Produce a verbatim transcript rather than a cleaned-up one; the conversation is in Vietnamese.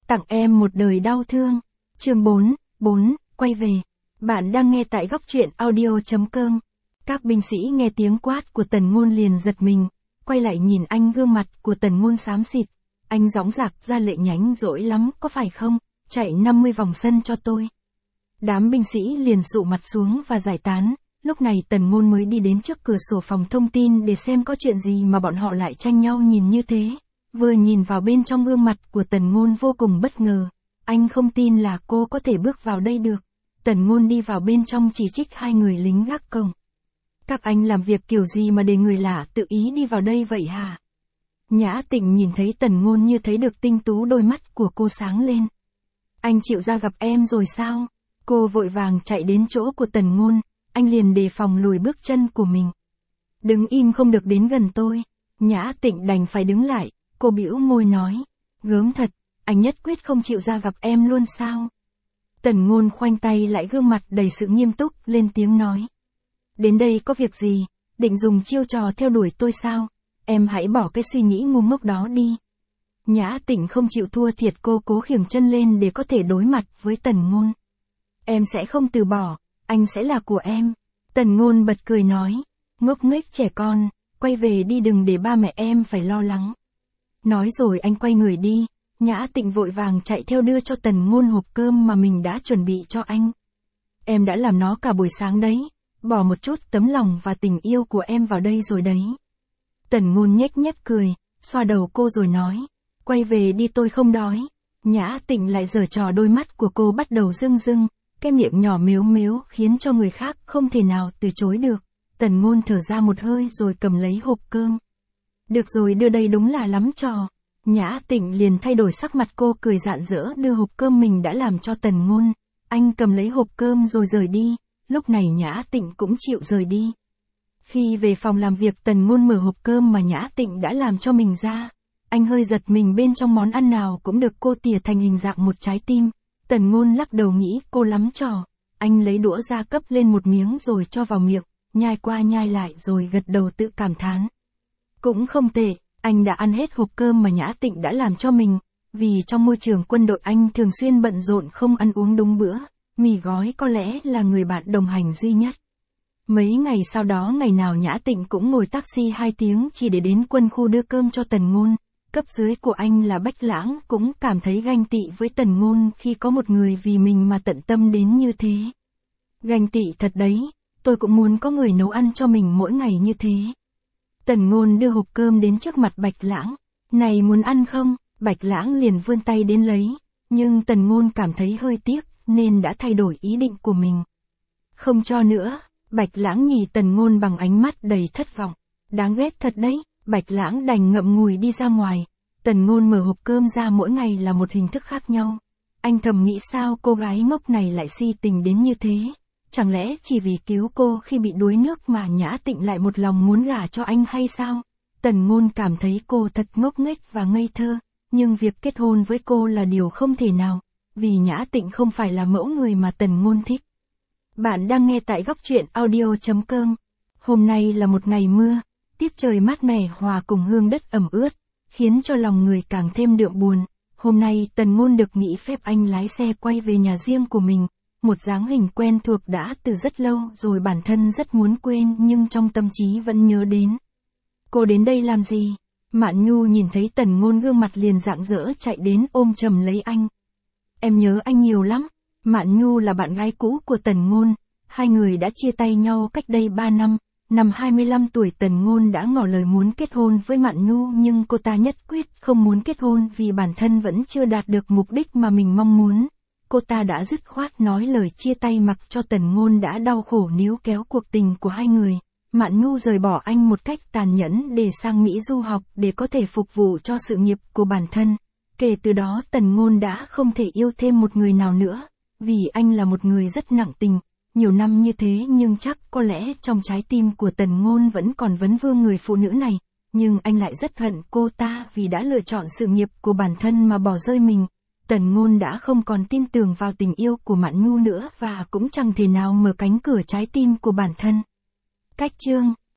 tặng em một đời đau thương. Chương bốn, bốn, quay về. Bạn đang nghe tại góc truyện audio chấm com. Các binh sĩ nghe tiếng quát của Tần Ngôn liền giật mình, quay lại nhìn anh, gương mặt của Tần Ngôn xám xịt. Anh dõng dạc ra lệnh, nhánh dỗi lắm, có phải không? Chạy năm mươi vòng sân cho tôi. Đám binh sĩ liền sụ mặt xuống và giải tán. Lúc này Tần Ngôn mới đi đến trước cửa sổ phòng thông tin để xem có chuyện gì mà bọn họ lại tranh nhau nhìn như thế. Vừa nhìn vào bên trong, gương mặt của Tần Ngôn vô cùng bất ngờ. Anh không tin là cô có thể bước vào đây được. Tần Ngôn đi vào bên trong chỉ trích hai người lính gác cổng. Các anh làm việc kiểu gì mà để người lạ tự ý đi vào đây vậy hả? Nhã Tịnh nhìn thấy Tần Ngôn như thấy được tinh tú, đôi mắt của cô sáng lên. Anh chịu ra gặp em rồi sao? Cô vội vàng chạy đến chỗ của Tần Ngôn, anh liền đề phòng lùi bước chân của mình. Đứng im, không được đến gần tôi. Nhã Tịnh đành phải đứng lại, cô bĩu môi nói. Gớm thật, anh nhất quyết không chịu ra gặp em luôn sao? Tần Ngôn khoanh tay lại, gương mặt đầy sự nghiêm túc, lên tiếng nói. Đến đây có việc gì, định dùng chiêu trò theo đuổi tôi sao? Em hãy bỏ cái suy nghĩ ngu ngốc đó đi. Nhã Tịnh không chịu thua thiệt, cô cố khiêng chân lên để có thể đối mặt với Tần Ngôn. Em sẽ không từ bỏ, anh sẽ là của em. Tần Ngôn bật cười nói. Ngốc nghếch trẻ con, quay về đi, đừng để ba mẹ em phải lo lắng. Nói rồi anh quay người đi. Nhã Tịnh vội vàng chạy theo, đưa cho Tần Ngôn hộp cơm mà mình đã chuẩn bị cho anh. Em đã làm nó cả buổi sáng đấy, bỏ một chút tấm lòng và tình yêu của em vào đây rồi đấy. Tần Ngôn nhếch mép cười, xoa đầu cô rồi nói. Quay về đi, tôi không đói. Nhã Tịnh lại giở trò, đôi mắt của cô bắt đầu rưng rưng, cái miệng nhỏ mếu mếu khiến cho người khác không thể nào từ chối được. Tần Ngôn thở ra một hơi rồi cầm lấy hộp cơm. Được rồi, đưa đây, đúng là lắm trò. Nhã Tịnh liền thay đổi sắc mặt, cô cười rạng rỡ đưa hộp cơm mình đã làm cho Tần Ngôn. Anh cầm lấy hộp cơm rồi rời đi. Lúc này Nhã Tịnh cũng chịu rời đi. Khi về phòng làm việc, Tần Ngôn mở hộp cơm mà Nhã Tịnh đã làm cho mình ra. Anh hơi giật mình, bên trong món ăn nào cũng được cô tỉa thành hình dạng một trái tim. Tần Ngôn lắc đầu nghĩ cô lắm trò. Anh lấy đũa ra cấp lên một miếng rồi cho vào miệng, nhai qua nhai lại rồi gật đầu tự cảm thán. Cũng không tệ, anh đã ăn hết hộp cơm mà Nhã Tịnh đã làm cho mình. Vì trong môi trường quân đội anh thường xuyên bận rộn không ăn uống đúng bữa, mì gói có lẽ là người bạn đồng hành duy nhất. Mấy ngày sau đó, ngày nào Nhã Tịnh cũng ngồi taxi hai tiếng chỉ để đến quân khu đưa cơm cho Tần Ngôn. Cấp dưới của anh là Bách Lãng cũng cảm thấy ganh tị với Tần Ngôn khi có một người vì mình mà tận tâm đến như thế. Ganh tị thật đấy, tôi cũng muốn có người nấu ăn cho mình mỗi ngày như thế. Tần Ngôn đưa hộp cơm đến trước mặt Bạch Lãng. Này, muốn ăn không? Bạch Lãng liền vươn tay đến lấy, nhưng Tần Ngôn cảm thấy hơi tiếc nên đã thay đổi ý định của mình. Không cho nữa. Bạch Lãng nhìn Tần Ngôn bằng ánh mắt đầy thất vọng. Đáng ghét thật đấy. Bạch Lãng đành ngậm ngùi đi ra ngoài. Tần Ngôn mở hộp cơm ra, mỗi ngày là một hình thức khác nhau. Anh thầm nghĩ sao cô gái ngốc này lại si tình đến như thế. Chẳng lẽ chỉ vì cứu cô khi bị đuối nước mà Nhã Tịnh lại một lòng muốn gả cho anh hay sao? Tần Ngôn cảm thấy cô thật ngốc nghếch và ngây thơ, nhưng việc kết hôn với cô là điều không thể nào, vì Nhã Tịnh không phải là mẫu người mà Tần Ngôn thích. Bạn đang nghe tại góc truyện audio chấm com. Hôm nay là một ngày mưa, tiết trời mát mẻ hòa cùng hương đất ẩm ướt, khiến cho lòng người càng thêm đượm buồn. Hôm nay Tần Ngôn được nghỉ phép, anh lái xe quay về nhà riêng của mình. Một dáng hình quen thuộc đã từ rất lâu rồi, bản thân rất muốn quên nhưng trong tâm trí vẫn nhớ đến. Cô đến đây làm gì? Mạn Nhu nhìn thấy Tần Ngôn, gương mặt liền rạng rỡ chạy đến ôm chầm lấy anh. Em nhớ anh nhiều lắm. Mạn Nhu là bạn gái cũ của Tần Ngôn, hai người đã chia tay nhau cách đây ba năm. Năm hai mươi lăm tuổi Tần Ngôn đã ngỏ lời muốn kết hôn với Mạn Nhu, nhưng cô ta nhất quyết không muốn kết hôn vì bản thân vẫn chưa đạt được mục đích mà mình mong muốn. Cô ta đã dứt khoát nói lời chia tay, mặc cho Tần Ngôn đã đau khổ níu kéo cuộc tình của hai người. Mạn Nhu rời bỏ anh một cách tàn nhẫn để sang Mỹ du học để có thể phục vụ cho sự nghiệp của bản thân. Kể từ đó Tần Ngôn đã không thể yêu thêm một người nào nữa, vì anh là một người rất nặng tình. Nhiều năm như thế nhưng chắc có lẽ trong trái tim của Tần Ngôn vẫn còn vấn vương người phụ nữ này, nhưng anh lại rất hận cô ta vì đã lựa chọn sự nghiệp của bản thân mà bỏ rơi mình. Tần Ngôn đã không còn tin tưởng vào tình yêu của Mạn Nhu nữa và cũng chẳng thể nào mở cánh cửa trái tim của bản thân. Cách chương